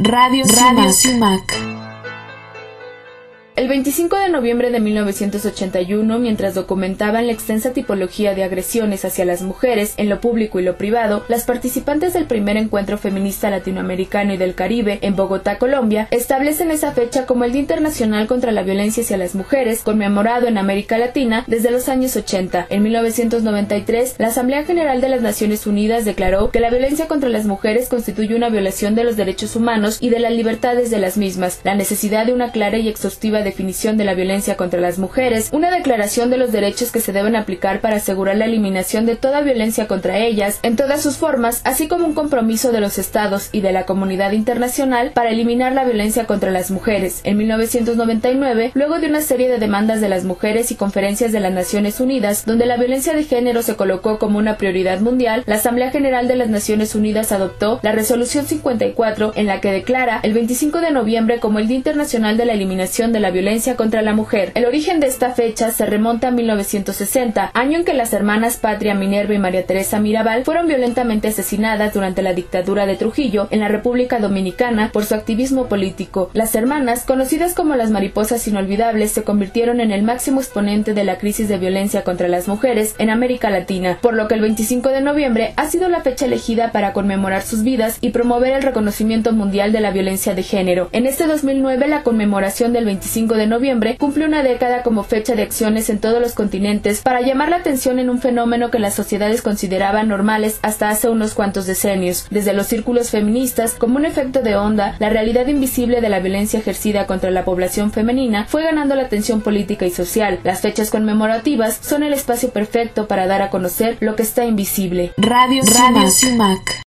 Radio Sumac. El 25 de noviembre de 1981, mientras documentaban la extensa tipología de agresiones hacia las mujeres en lo público y lo privado, las participantes del primer encuentro feminista latinoamericano y del Caribe en Bogotá, Colombia, establecen esa fecha como el Día Internacional contra la Violencia hacia las Mujeres, conmemorado en América Latina desde los años 80. En 1993, la Asamblea General de las Naciones Unidas declaró que la violencia contra las mujeres constituye una violación de los derechos humanos y de las libertades de las mismas, la necesidad de una clara y exhaustiva definición de la violencia contra las mujeres, una declaración de los derechos que se deben aplicar para asegurar la eliminación de toda violencia contra ellas en todas sus formas, así como un compromiso de los estados y de la comunidad internacional para eliminar la violencia contra las mujeres. En 1999, luego de una serie de demandas de las mujeres y conferencias de las Naciones Unidas, donde la violencia de género se colocó como una prioridad mundial, la Asamblea General de las Naciones Unidas adoptó la Resolución 54, en la que declara el 25 de noviembre como el Día Internacional de la Eliminación de la violencia contra la mujer. El origen de esta fecha se remonta a 1960, año en que las hermanas Patria Minerva y María Teresa Mirabal fueron violentamente asesinadas durante la dictadura de Trujillo en la República Dominicana por su activismo político. Las hermanas, conocidas como las Mariposas Inolvidables, se convirtieron en el máximo exponente de la crisis de violencia contra las mujeres en América Latina, por lo que el 25 de noviembre ha sido la fecha elegida para conmemorar sus vidas y promover el reconocimiento mundial de la violencia de género. En este 2009, la conmemoración del 25 de noviembre cumple una década como fecha de acciones en todos los continentes para llamar la atención en un fenómeno que las sociedades consideraban normales hasta hace unos cuantos decenios. Desde los círculos feministas, como un efecto de onda, la realidad invisible de la violencia ejercida contra la población femenina fue ganando la atención política y social. Las fechas conmemorativas son el espacio perfecto para dar a conocer lo que está invisible. Radio Sumac.